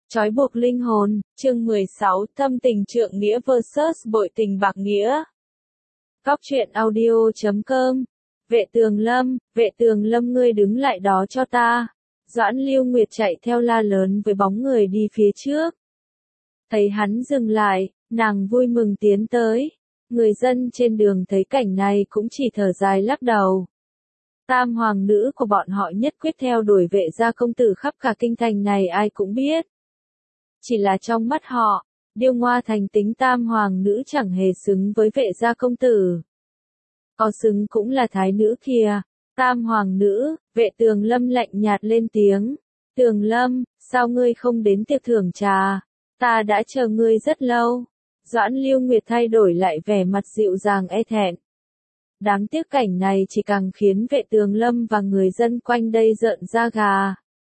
Trói buộc linh hồn, chương 16, thâm tình trượng nghĩa vs bội tình bạc nghĩa. Góc truyện audio.com. Vệ tường lâm ngươi đứng lại đó cho ta. Doãn Lưu Nguyệt chạy theo la lớn với bóng người đi phía trước. Thấy hắn dừng lại, nàng vui mừng tiến tới. Người dân trên đường thấy cảnh này cũng chỉ thở dài lắc đầu. Tam hoàng nữ của bọn họ nhất quyết theo đuổi Vệ gia công tử khắp cả kinh thành này ai cũng biết. Chỉ là trong mắt họ, điêu ngoa thành tính tam hoàng nữ chẳng hề xứng với Vệ gia công tử. Có xứng cũng là thái nữ kìa. Tam hoàng nữ, Vệ Tường Lâm lạnh nhạt lên tiếng. Tường Lâm, sao ngươi không đến tiệc thưởng trà? Ta đã chờ ngươi rất lâu. Doãn Lưu Nguyệt thay đổi lại vẻ mặt dịu dàng e thẹn. Đáng tiếc cảnh này chỉ càng khiến Vệ Tường Lâm và người dân quanh đây rợn da gà.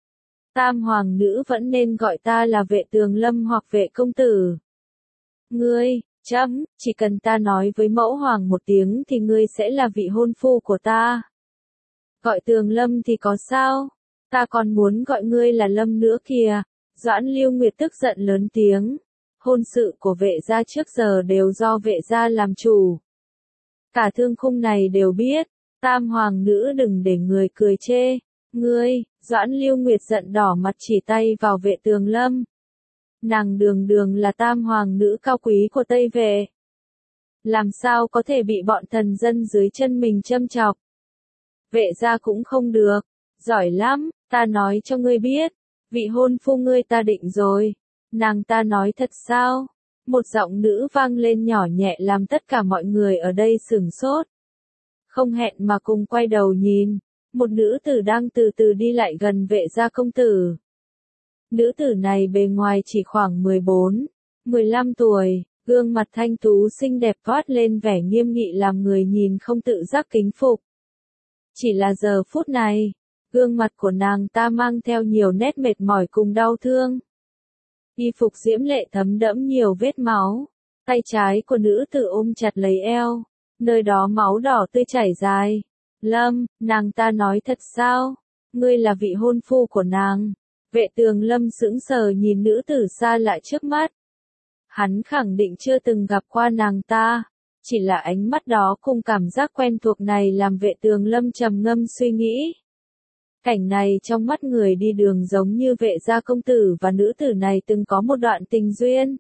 Tam hoàng nữ vẫn nên gọi ta là Vệ Tường Lâm hoặc Vệ công tử. Ngươi, chỉ cần ta nói với mẫu hoàng một tiếng thì ngươi sẽ là vị hôn phu của ta. Gọi Tường Lâm thì có sao? Ta còn muốn gọi ngươi là Lâm nữa kìa. Doãn Lưu Nguyệt tức giận lớn tiếng. Hôn sự của Vệ gia trước giờ đều do Vệ gia làm chủ. Cả thương khung này đều biết. Tam hoàng nữ đừng để người cười chê. Ngươi, Doãn Lưu Nguyệt giận đỏ mặt chỉ tay vào Vệ Tường Lâm. Nàng đường đường là tam hoàng nữ cao quý của Tây Vệ. Làm sao có thể bị bọn thần dân dưới chân mình châm chọc. Vệ gia cũng không được. Giỏi lắm, ta nói cho ngươi biết. Vị hôn phu ngươi ta định rồi. Nàng ta nói thật sao? Một giọng nữ vang lên nhỏ nhẹ làm tất cả mọi người ở đây sửng sốt. Không hẹn mà cùng quay đầu nhìn. Một nữ tử đang từ từ đi lại gần Vệ gia công tử. Nữ tử này bề ngoài chỉ khoảng 14, 15 tuổi, gương mặt thanh tú xinh đẹp toát lên vẻ nghiêm nghị làm người nhìn không tự giác kính phục. Chỉ là giờ phút này, gương mặt của nàng ta mang theo nhiều nét mệt mỏi cùng đau thương. Y phục diễm lệ thấm đẫm nhiều vết máu, tay trái của nữ tử ôm chặt lấy eo, nơi đó máu đỏ tươi chảy dài. Lâm, nàng ta nói thật sao? Ngươi là vị hôn phu của nàng. Vệ Tường Lâm sững sờ nhìn nữ tử xa lạ trước mắt. Hắn khẳng định chưa từng gặp qua nàng ta. Chỉ là ánh mắt đó cùng cảm giác quen thuộc này làm Vệ Tường Lâm trầm ngâm suy nghĩ. Cảnh này trong mắt người đi đường giống như Vệ gia công tử và nữ tử này từng có một đoạn tình duyên.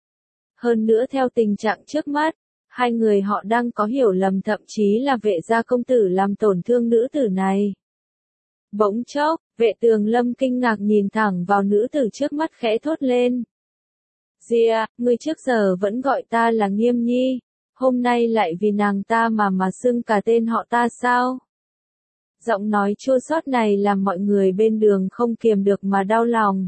Hơn nữa theo tình trạng trước mắt, hai người họ đang có hiểu lầm thậm chí là Vệ gia công tử làm tổn thương nữ tử này. Bỗng chốc, Vệ Tường Lâm kinh ngạc nhìn thẳng vào nữ tử trước mắt khẽ thốt lên. Dìa, ngươi trước giờ vẫn gọi ta là Nghiêm Nhi, hôm nay lại vì nàng ta mà xưng cả tên họ ta sao? Giọng nói chua xót này làm mọi người bên đường không kiềm được mà đau lòng.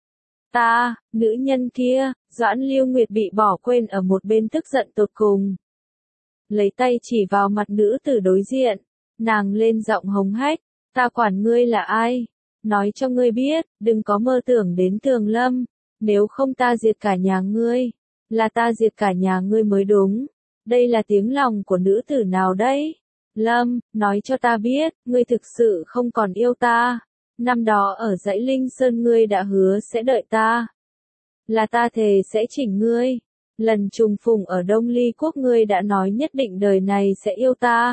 Ta, nữ nhân kia, Doãn Lưu Nguyệt bị bỏ quên ở một bên tức giận tột cùng. Lấy tay chỉ vào mặt nữ tử đối diện, nàng lên giọng hống hách, ta quản ngươi là ai? Nói cho ngươi biết, đừng có mơ tưởng đến Tường Lâm, nếu không ta diệt cả nhà ngươi, là ta diệt cả nhà ngươi mới đúng. Đây là tiếng lòng của nữ tử nào đấy? Lâm, nói cho ta biết, ngươi thực sự không còn yêu ta. Năm đó ở dãy Linh Sơn ngươi đã hứa sẽ đợi ta. Là ta thề sẽ chỉnh ngươi. Lần trùng phùng ở Đông Ly Quốc ngươi đã nói nhất định đời này sẽ yêu ta.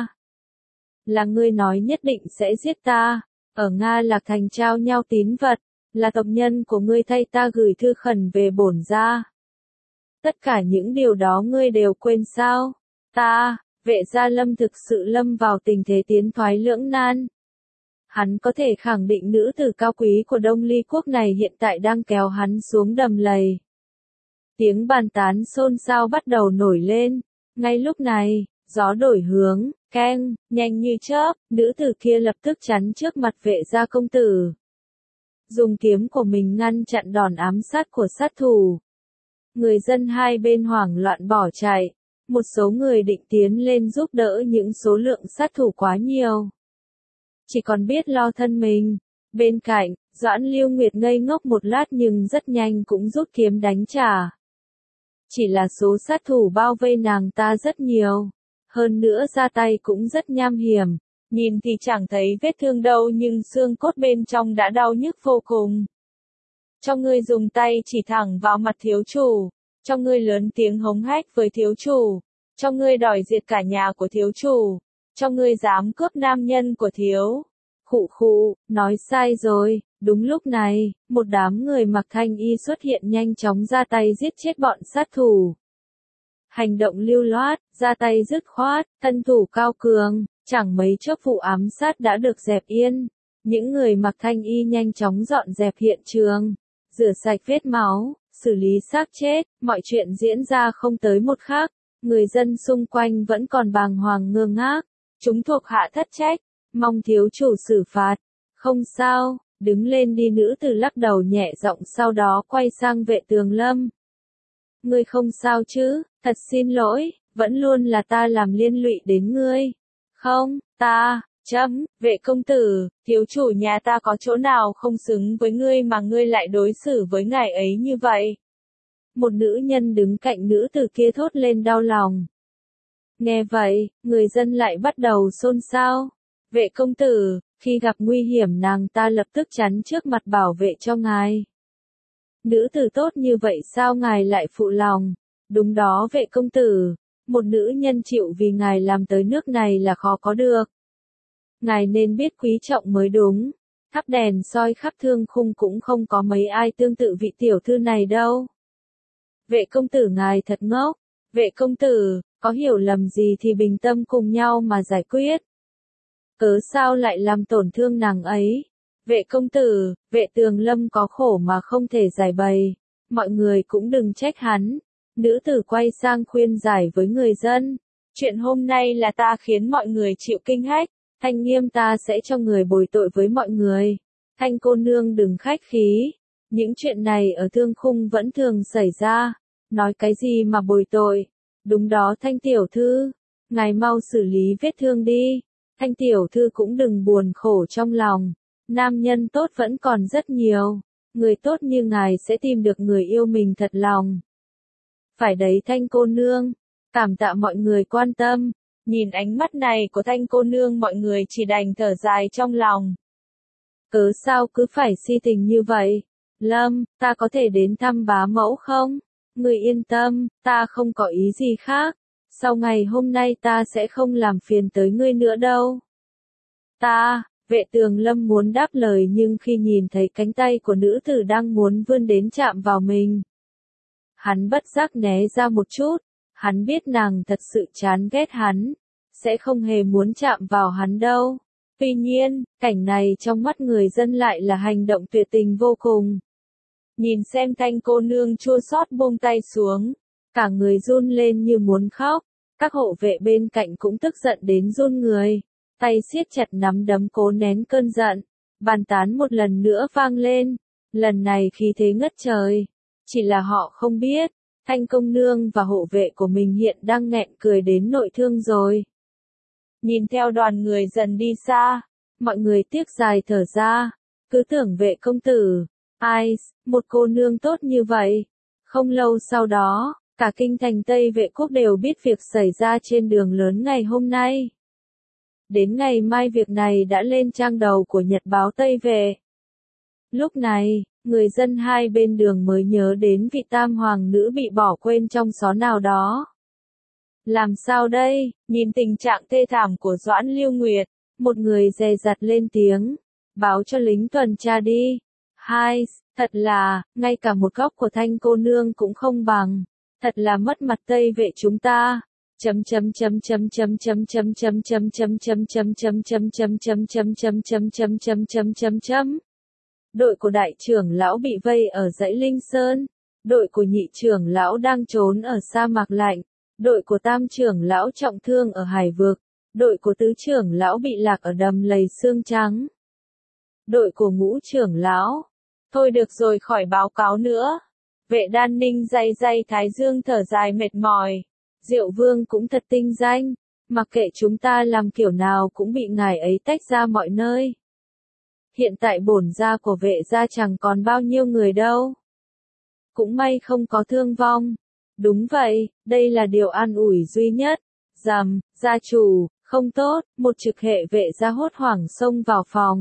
Là ngươi nói nhất định sẽ giết ta. Ở Nga Lạc Thành trao nhau tín vật. Là tộc nhân của ngươi thay ta gửi thư khẩn về bổn gia. Tất cả những điều đó ngươi đều quên sao? Vệ gia Lâm thực sự lâm vào tình thế tiến thoái lưỡng nan. Hắn có thể khẳng định nữ tử cao quý của Đông Ly Quốc này hiện tại đang kéo hắn xuống đầm lầy. Tiếng bàn tán xôn xao bắt đầu nổi lên. Ngay lúc này, gió đổi hướng, keng, nhanh như chớp, nữ tử kia lập tức chắn trước mặt Vệ gia công tử. Dùng kiếm của mình ngăn chặn đòn ám sát của sát thủ. Người dân hai bên hoảng loạn bỏ chạy. Một số người định tiến lên giúp đỡ những số lượng sát thủ quá nhiều. Chỉ còn biết lo thân mình. Bên cạnh, Doãn Lưu Nguyệt ngây ngốc một lát nhưng rất nhanh cũng rút kiếm đánh trả. Chỉ là số sát thủ bao vây nàng ta rất nhiều. Hơn nữa ra tay cũng rất nham hiểm. Nhìn thì chẳng thấy vết thương đâu nhưng xương cốt bên trong đã đau nhức vô cùng. cho ngươi dùng tay chỉ thẳng vào mặt thiếu chủ, cho ngươi lớn tiếng hống hách với thiếu chủ, cho ngươi đòi diệt cả nhà của thiếu chủ, cho ngươi dám cướp nam nhân của thiếu. Khụ khụ, nói sai rồi. Đúng lúc này, một đám người mặc thanh y xuất hiện nhanh chóng ra tay giết chết bọn sát thủ. Hành động lưu loát, ra tay dứt khoát, thân thủ cao cường, chẳng mấy chốc vụ ám sát đã được dẹp yên. Những người mặc thanh y nhanh chóng dọn dẹp hiện trường, rửa sạch vết máu, xử lý xác chết, mọi chuyện diễn ra không tới một khắc. Người dân xung quanh vẫn còn bàng hoàng ngơ ngác, chúng thuộc hạ thất trách, mong thiếu chủ xử phạt. Không sao, đứng lên đi, nữ tử lắc đầu nhẹ giọng, sau đó quay sang Vệ Tường Lâm. Ngươi không sao chứ, thật xin lỗi, vẫn luôn là ta làm liên lụy đến ngươi. Không, Vệ công tử, thiếu chủ nhà ta có chỗ nào không xứng với ngươi mà ngươi lại đối xử với ngài ấy như vậy? Một nữ nhân đứng cạnh nữ tử kia thốt lên đau lòng. Nghe vậy, người dân lại bắt đầu xôn xao. Vệ công tử, khi gặp nguy hiểm nàng ta lập tức chắn trước mặt bảo vệ cho ngài. Nữ tử tốt như vậy sao ngài lại phụ lòng? Đúng đó vệ công tử, một nữ nhân chịu vì ngài làm tới nước này là khó có được. Ngài nên biết quý trọng mới đúng. Thắp đèn soi khắp thương khung cũng không có mấy ai tương tự vị tiểu thư này đâu. Vệ công tử ngài thật ngốc. Vệ công tử, có hiểu lầm gì thì bình tâm cùng nhau mà giải quyết. Cớ sao lại làm tổn thương nàng ấy? Vệ công tử, Vệ Tường Lâm có khổ mà không thể giải bày. Mọi người cũng đừng trách hắn. Nữ tử quay sang khuyên giải với người dân. Chuyện hôm nay là ta khiến mọi người chịu kinh hách. Thanh Nghiêm ta sẽ cho người bồi tội với mọi người. Thanh cô nương đừng khách khí. Những chuyện này ở thương khung vẫn thường xảy ra. Nói cái gì mà bồi tội? Đúng đó Thanh tiểu thư. Ngài mau xử lý vết thương đi. Thanh tiểu thư cũng đừng buồn khổ trong lòng. Nam nhân tốt vẫn còn rất nhiều. Người tốt như ngài sẽ tìm được người yêu mình thật lòng. Phải đấy Thanh cô nương. Cảm tạ mọi người quan tâm. Nhìn ánh mắt này của Thanh cô nương mọi người chỉ đành thở dài trong lòng. Cớ sao cứ phải si tình như vậy? Lâm, ta có thể đến thăm bá mẫu không? Người yên tâm, ta không có ý gì khác. Sau ngày hôm nay ta sẽ không làm phiền tới ngươi nữa đâu. Vệ Tường Lâm muốn đáp lời nhưng khi nhìn thấy cánh tay của nữ tử đang muốn vươn đến chạm vào mình. Hắn bất giác né ra một chút. Hắn biết nàng thật sự chán ghét hắn, sẽ không hề muốn chạm vào hắn đâu. Tuy nhiên, cảnh này trong mắt người dân lại là hành động tuyệt tình vô cùng. Nhìn xem Thanh cô nương chua xót buông tay xuống, cả người run lên như muốn khóc. Các hộ vệ bên cạnh cũng tức giận đến run người, tay siết chặt nắm đấm cố nén cơn giận. Bàn tán một lần nữa vang lên, lần này khí thế ngất trời. Chỉ là họ không biết, Thanh công nương và hộ vệ của mình hiện đang nghẹn cười đến nội thương rồi. Nhìn theo đoàn người dần đi xa, mọi người tiếc dài thở ra, cứ tưởng Vệ công tử, ai, một cô nương tốt như vậy. Không lâu sau đó, cả kinh thành Tây Vệ quốc đều biết việc xảy ra trên đường lớn ngày hôm nay. Đến ngày mai việc này đã lên trang đầu của Nhật báo Tây Vệ. Lúc này, người dân hai bên đường mới nhớ đến vị tam hoàng nữ bị bỏ quên trong xó nào đó. Làm sao đây? Nhìn tình trạng thê thảm của Doãn Lưu Nguyệt, một người dè dặt lên tiếng, báo cho lính tuần tra đi. Hai, thật là, ngay cả một góc của Thanh cô nương cũng không bằng, thật là mất mặt Tây Vệ chúng ta. Đội của đại trưởng lão bị vây ở dãy Linh Sơn, đội của nhị trưởng lão đang trốn ở sa mạc lạnh, đội của tam trưởng lão trọng thương ở hải vực, đội của tứ trưởng lão bị lạc ở đầm lầy xương trắng. Đội của ngũ trưởng lão, thôi được rồi khỏi báo cáo nữa. Vệ Đan Ninh day day thái dương thở dài mệt mỏi. Diệu Vương cũng thật tinh danh, mặc kệ chúng ta làm kiểu nào cũng bị ngài ấy tách ra mọi nơi. Hiện tại bổn gia của Vệ gia chẳng còn bao nhiêu người đâu. Cũng may không có thương vong. Đúng vậy, đây là điều an ủi duy nhất. Gia chủ, không tốt, một trực hệ Vệ gia hốt hoảng xông vào phòng.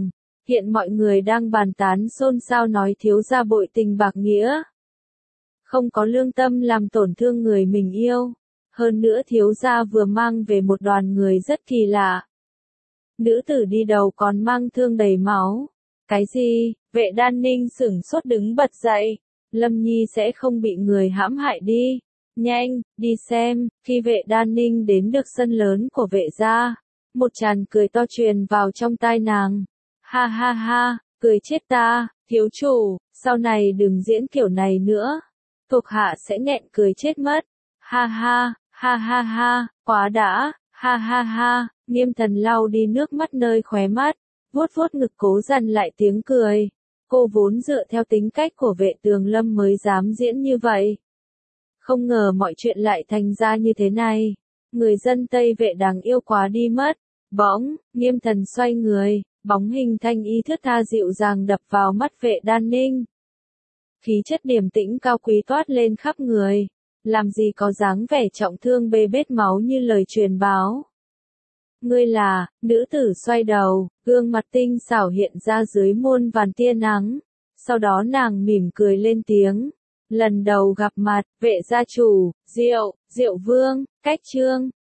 Hiện mọi người đang bàn tán xôn xao nói thiếu gia bội tình bạc nghĩa. Không có lương tâm làm tổn thương người mình yêu. Hơn nữa thiếu gia vừa mang về một đoàn người rất kỳ lạ. Nữ tử đi đầu còn mang thương đầy máu. Cái gì? Vệ Đan Ninh sửng sốt đứng bật dậy. Lâm Nhi sẽ không bị người hãm hại đi. Nhanh, đi xem. Khi Vệ Đan Ninh đến được sân lớn của Vệ gia, một tràng cười to truyền vào trong tai nàng. Ha ha ha, cười chết ta, thiếu chủ, sau này đừng diễn kiểu này nữa. Thuộc hạ sẽ nghẹn cười chết mất. Ha ha, ha ha ha, quá đã, ha ha ha, Nghiêm Thần lau đi nước mắt nơi khóe mắt, vuốt vuốt ngực cố dằn lại tiếng cười. Cô vốn dựa theo tính cách của Vệ Tường Lâm mới dám diễn như vậy. Không ngờ mọi chuyện lại thành ra như thế này. Người dân Tây Vệ đáng yêu quá đi mất. Bỗng, Nghiêm Thần xoay người, bóng hình thanh y thướt tha dịu dàng đập vào mắt Vệ Đan Ninh. Khí chất điềm tĩnh cao quý toát lên khắp người. Làm gì có dáng vẻ trọng thương bê bết máu như lời truyền báo. Ngươi là, nữ tử xoay đầu, gương mặt tinh xảo hiện ra dưới muôn vàn tia nắng. Sau đó nàng mỉm cười lên tiếng. Lần đầu gặp mặt, Vệ gia chủ, Diệu Vương, Cách Trương,